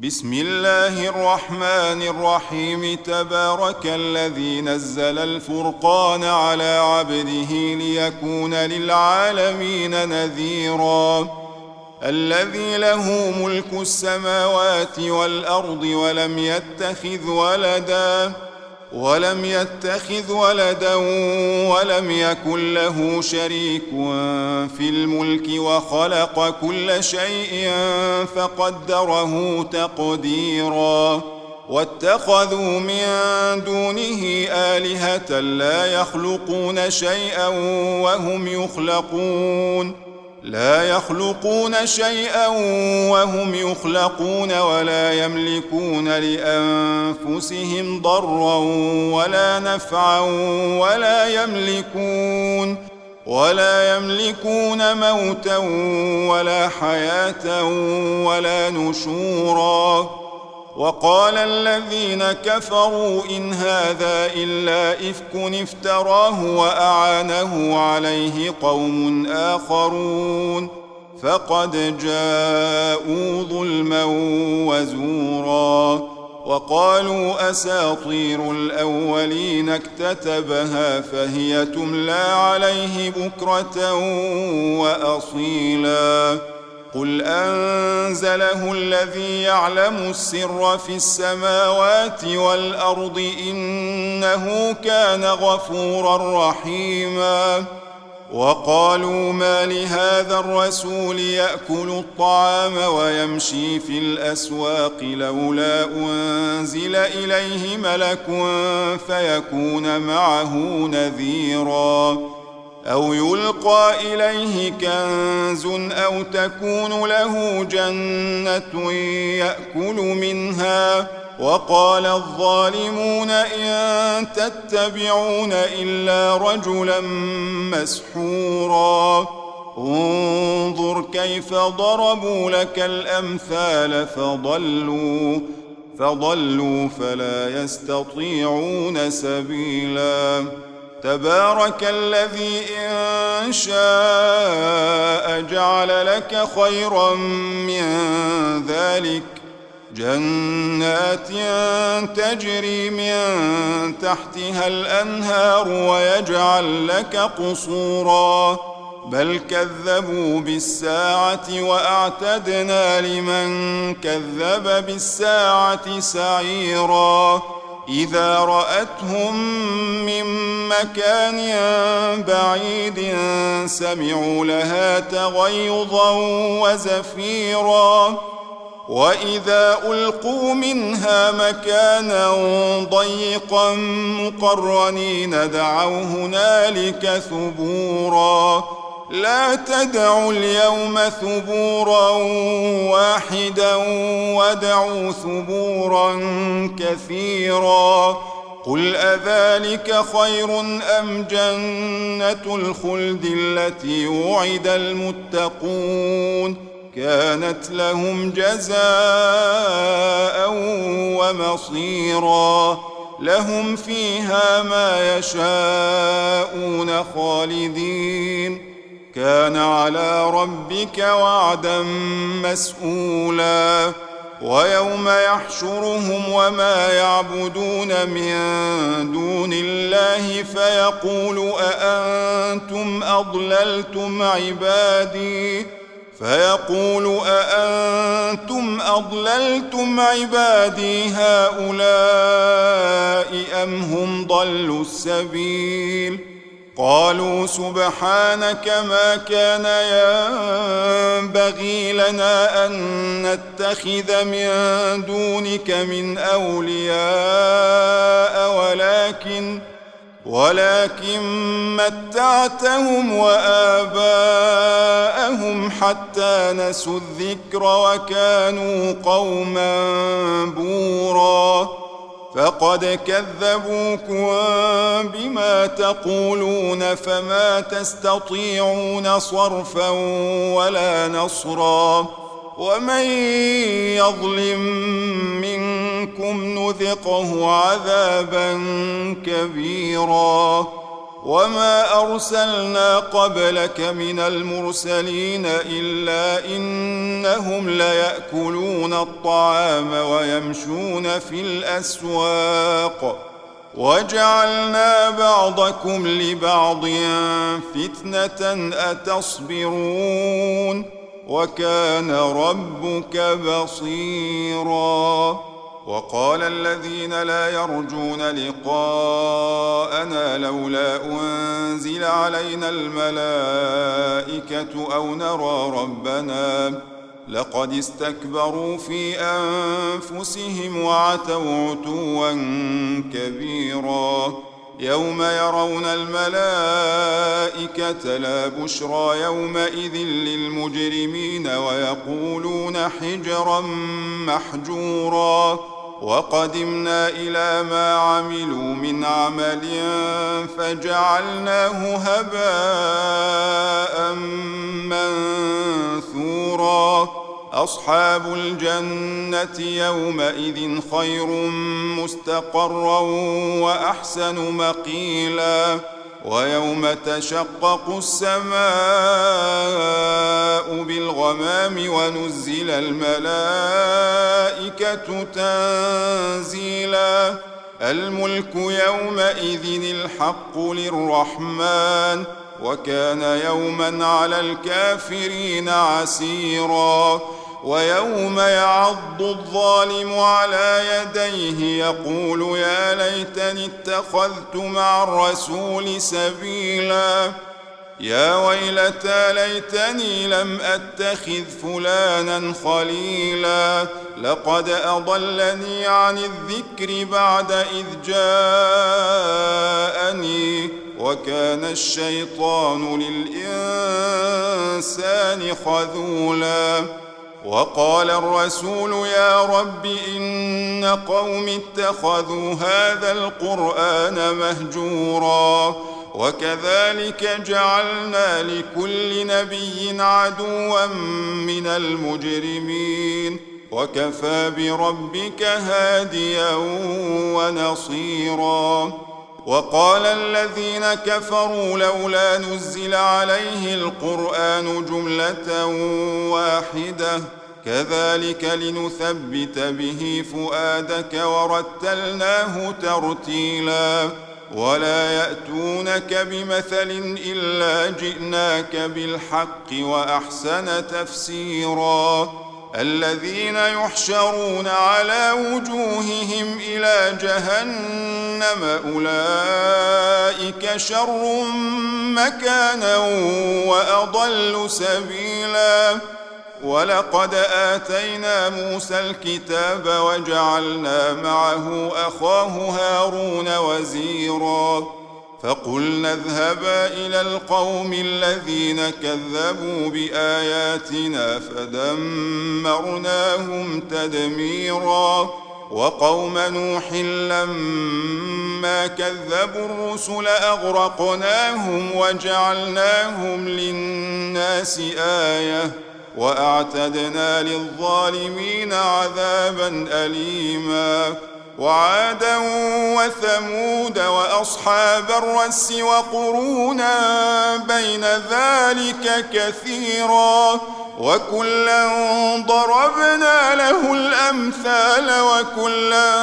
بسم الله الرحمن الرحيم. تبارك الذي نزل الفرقان على عبده ليكون للعالمين نذيرا. الذي له ملك السماوات والأرض ولم يتخذ ولدا ولم يكن له شريك في الملك وخلق كل شيء فقدره تقديرا. واتخذوا من دونه آلهة لا يخلقون شيئا وهم يخلقون ولا يملكون لأنفسهم ضرا ولا نفعا ولا يملكون موتا ولا حياة ولا نشورا. وقال الذين كفروا إن هذا إلا إفك افتراه وأعانه عليه قوم آخرون فقد جاءوا ظلما وزورا. وقالوا أساطير الأولين اكتتبها فهي تملى عليه بكرة وأصيلا. قل أنزله الذي يعلم السر في السماوات والأرض إنه كان غفورا رحيما. وقالوا ما لهذا الرسول يأكل الطعام ويمشي في الأسواق لولا أنزل إليه ملك فيكون معه نذيرا أو يلقى إليه كنز أو تكون له جنة يأكل منها. وقال الظالمون إن تتبعون إلا رجلا مسحورا. انظر كيف ضربوا لك الأمثال فضلوا فلا يستطيعون سبيلا. تبارك الذي إن شاء جعل لك خيرا من ذلك جنات تجري من تحتها الأنهار ويجعل لك قصورا. بل كذبوا بالساعة وأعتدنا لمن كذب بالساعة سعيرا. إذا رأتهم من مكان بعيد سمعوا لها تغيظا وزفيرا. وإذا ألقوا منها مكانا ضيقا مقرنين دعوا هنالك ثبورا. لا تدعوا اليوم ثبورا واحدا وادعوا ثبورا كثيرا. قل أذلك خير أم جنة الخلد التي وعد المتقون كانت لهم جزاء ومصيرا. لهم فيها ما يشاءون خالدين كان على ربك وعدا مسئولا. ويوم يحشرهم وما يعبدون من دون الله فيقول أأنتم أضللتم عبادي هؤلاء أم هم ضلوا السبيل. قالوا سبحانك ما كان ينبغي لنا أن نتخذ من دونك من أولياء ولكن متعتهم وآباءهم حتى نسوا الذكر وكانوا قوما بورا. فقد كذبوكم بما تقولون فما تستطيعون صرفا ولا نصرا. ومن يظلم منكم نذقه عذابا كبيرا. وما أرسلنا قبلك من المرسلين إلا إنهم ليأكلون الطعام ويمشون في الأسواق وجعلنا بعضكم لبعض فتنة أتصبرون وكان ربك بصيرا. وقال الذين لا يرجون لقاءنا لولا أنزل علينا الملائكة أو نرى ربنا لقد استكبروا في أنفسهم وعتوا عتوا كبيرا. يوم يرون الملائكة لا بشرى يومئذ للمجرمين ويقولون حجرا محجورا. وقدمنا إلى ما عملوا من عمل فجعلناه هباء منثورا. أصحاب الجنة يومئذ خير مستقرا وأحسن مقيلا. ويوم تشقق السماء بالغمام ونزل الملائكة تنزيلا. الملك يومئذ الحق للرحمن وكان يوما على الكافرين عسيرا. ويوم يعض الظالم على يديه يقول يا ليتني اتخذت مع الرسول سبيلا. يا ويلتى ليتني لم أتخذ فلانا خليلا لقد أضلني عن الذكر بعد إذ جاءني وكان الشيطان للإنسان خذولا. وقال الرسول يا رب إن قوم اتخذوا هذا القرآن مهجورا. وكذلك جعلنا لكل نبي عدوا من المجرمين وكفى بربك هاديا ونصيرا. وقال الذين كفروا لولا نزل عليه القرآن جملة واحدة كذلك لنثبت به فؤادك ورتلناه ترتيلا. ولا يأتونك بمثل إلا جئناك بالحق وأحسن تفسيرا. الذين يحشرون على وجوههم إلى جهنم أولئك شر مكانا وأضل سبيلا. ولقد آتينا موسى الكتاب وجعلنا معه أخاه هارون وزيرا. فقلنا اذهبا إلى القوم الذين كذبوا بآياتنا فدمرناهم تدميرا. وقوم نوح لما كذبوا الرسل أغرقناهم وجعلناهم للناس آية وأعتدنا للظالمين عذابا أليما. وعادا وثمود وأصحاب الرس وقرونا بين ذلك كثيرا. وكلا ضربنا له الأمثال وكلا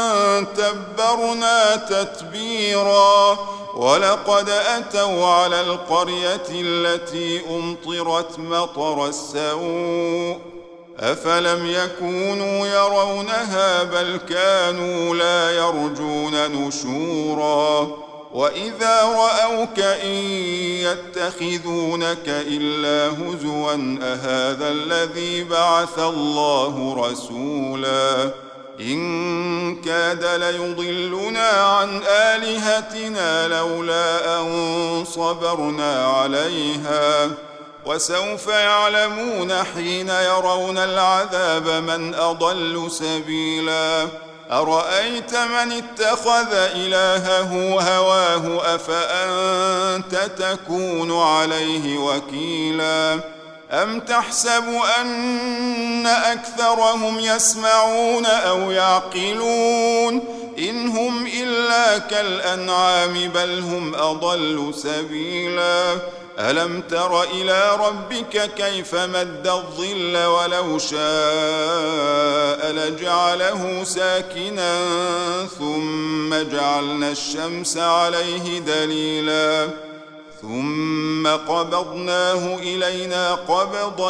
تبرنا تتبيرا. ولقد أتوا على القرية التي أمطرت مطر السوء أفلم يكونوا يرونها بل كانوا لا يرجون نشورا. وإذا رأوك إن يتخذونك إلا هزوا أهذا الذي بعث الله رسولا. إن كاد ليضلنا عن آلهتنا لولا أن صبرنا عليها. وسوف يعلمون حين يرون العذاب من أضل سبيلا. أرأيت من اتخذ إلهه هواه أفأنت تكون عليه وكيلا. أم تحسب أن أكثرهم يسمعون أو يعقلون إن هم إلا كالأنعام بل هم أضل سبيلا ألم تر إلى ربك كيف مد الظل ولو شاء لجعله ساكنا ثم جعلنا الشمس عليه دليلا ثم قبضناه إلينا قبضا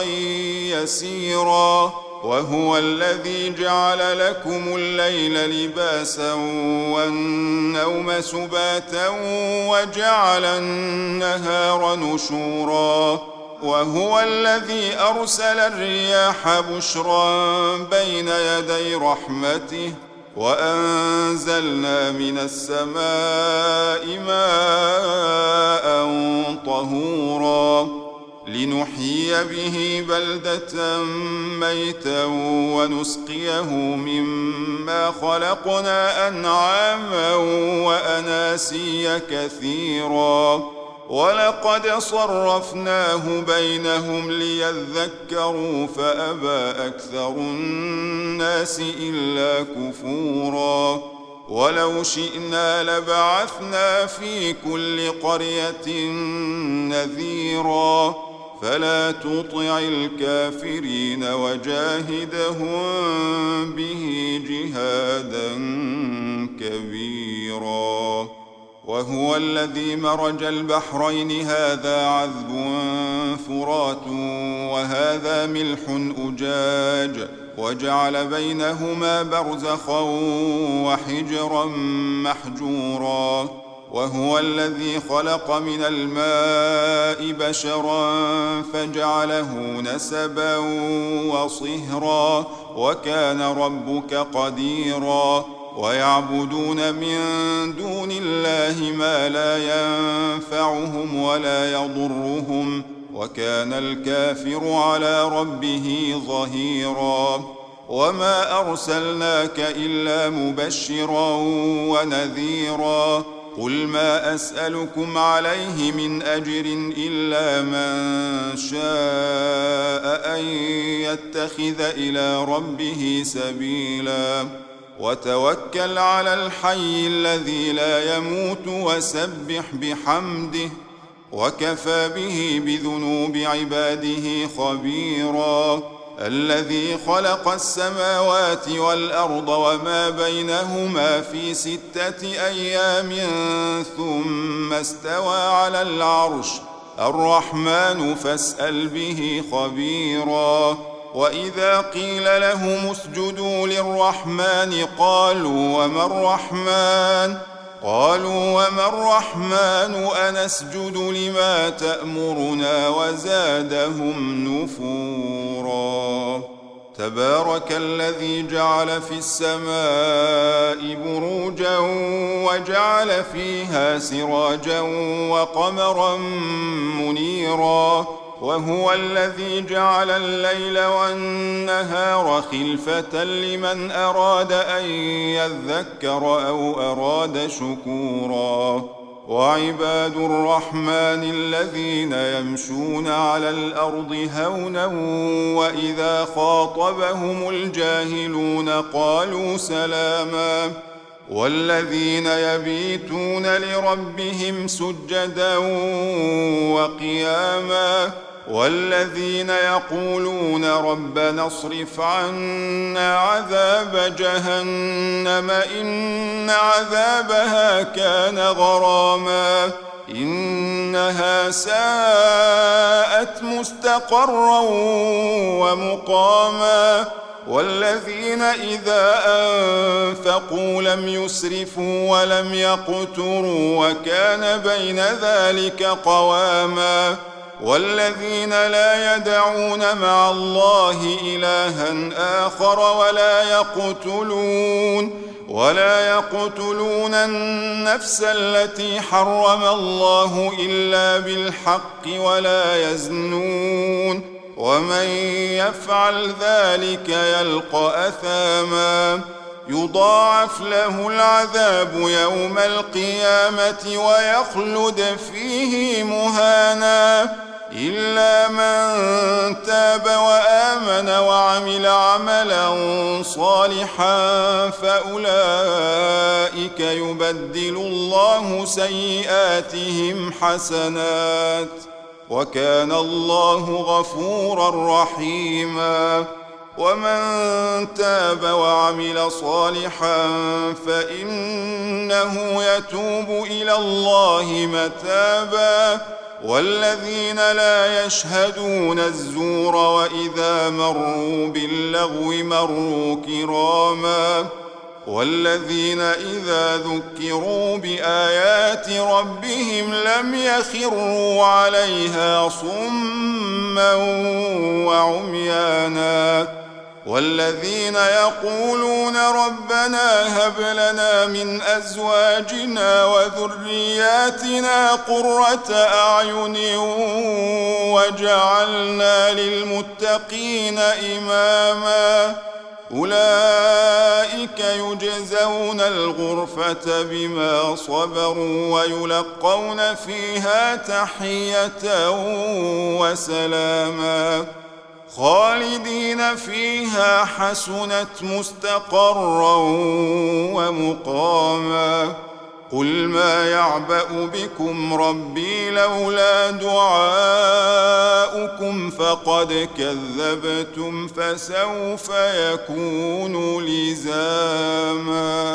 يسيرا وهو الذي جعل لكم الليل لباسا والنوم سباتا وجعل النهار نشورا وهو الذي أرسل الرياح بشرا بين يدي رحمته وأنزلنا من السماء ماء طهورا لنحيي به بلدة ميتا ونسقيه مما خلقنا أنعاما وأناسيا كثيرا ولقد صرفناه بينهم ليذكروا فأبى أكثر الناس إلا كفورا ولو شئنا لبعثنا في كل قرية نذيرا فلا تطع الكافرين وجاهدهم به جهادا كبيرا وهو الذي مرج البحرين هذا عذب فرات وهذا ملح أجاج وجعل بينهما برزخا وحجرا محجورا وهو الذي خلق من الماء بشرا فجعله نسبا وصهرا وكان ربك قديرا ويعبدون من دون الله ما لا ينفعهم ولا يضرهم وكان الكافر على ربه ظهيرا وما أرسلناك إلا مبشرا ونذيرا قل ما أسألكم عليه من أجر إلا من شاء أن يتخذ إلى ربه سبيلا وتوكل على الحي الذي لا يموت وسبح بحمده وكفى به بذنوب عباده خبيرا الذي خلق السماوات والأرض وما بينهما في 6 أيام ثم استوى على العرش الرحمن فاسأل به خبيرا وإذا قيل لهم اسجدوا للرحمن قالوا وما الرحمن أنسجد لما تأمرنا وزادهم نفورا تبارك الذي جعل في السماء بروجا وجعل فيها سراجا وقمرا منيرا وهو الذي جعل الليل والنهار خلفة لمن أراد أن يذكر أو أراد شكورا وعباد الرحمن الذين يمشون على الأرض هونا وإذا خاطبهم الجاهلون قالوا سلاما والذين يبيتون لربهم سجدا وقياما والذين يقولون ربنا اصرف عنا عذاب جهنم إن عذابها كان غراما إنها ساءت مستقرا ومقاما والذين إذا أنفقوا لم يسرفوا ولم يقتروا وكان بين ذلك قواما والذين لا يدعون مع الله إلها آخر ولا يقتلون النفس التي حرم الله إلا بالحق ولا يزنون ومن يفعل ذلك يلقى أثاما يضاعف له العذاب يوم القيامة ويخلد فيه مهانا إلا من تاب وآمن وعمل عملا صالحا فأولئك يبدل الله سيئاتهم حسنات وكان الله غفورا رحيما. ومن تاب وعمل صالحا فإنه يتوب إلى الله متابا. والذين لا يشهدون الزور وإذا مروا باللغو مروا كراما. والذين إذا ذكروا بآيات ربهم لم يخروا عليها صما وعميانا. والذين يقولون ربنا هب لنا من أزواجنا وذرياتنا قرة أعين وجعلنا للمتقين إماما. أولئك يجزون الغرفة بما صبروا ويلقون فيها تحية وسلاما خالدين فيها حسنت مستقرا ومقاما. قل ما يعبأ بكم ربي لولا دعاؤكم فقد كذبتم فسوف يكون لزاما.